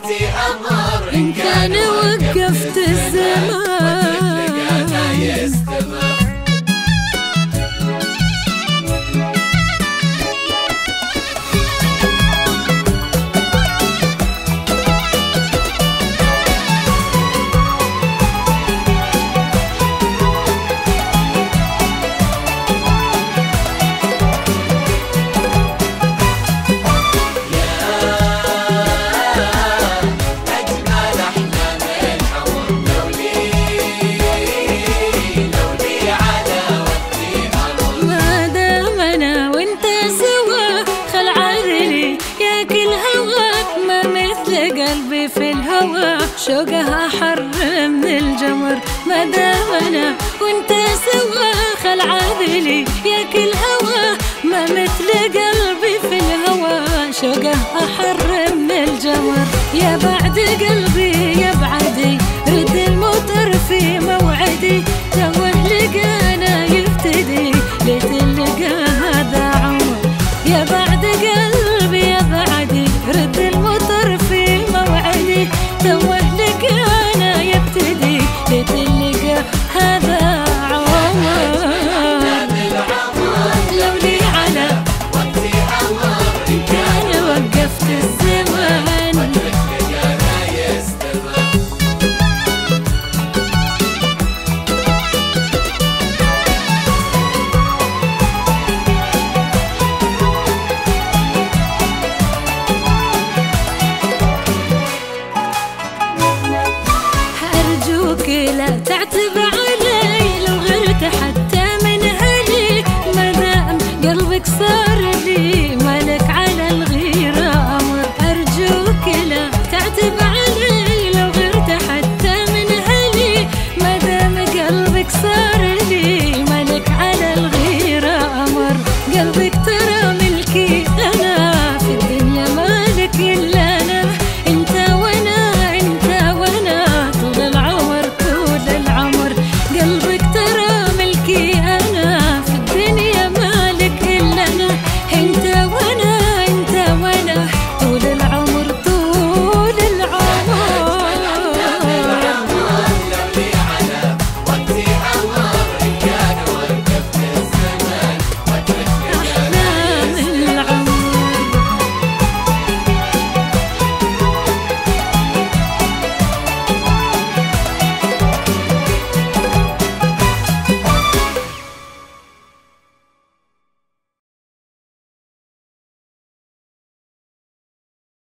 وقتي أمر إن كان وقفت الزمان يستمر. قلبي في الهوى شوقها أحر من الجمر. ما دام أنا وانت سوا خل عاذلي يا كل هوى ما مثل قلبي في الهوى شوقها أحر من الجمر. يا بعد قلبي يا بعدي رد المطر في موعدي توه لقانا يفتدي ليت اللقا هذا عمر. يا بعد قلبي يا بعدي رد المطر في موعدي توه لقانا يبتدي ليت اللقا هذا عمر. لو لي على وقتي أمر إن كان وقفت الزمان لقانا يستمر. أرجوك لا تعتب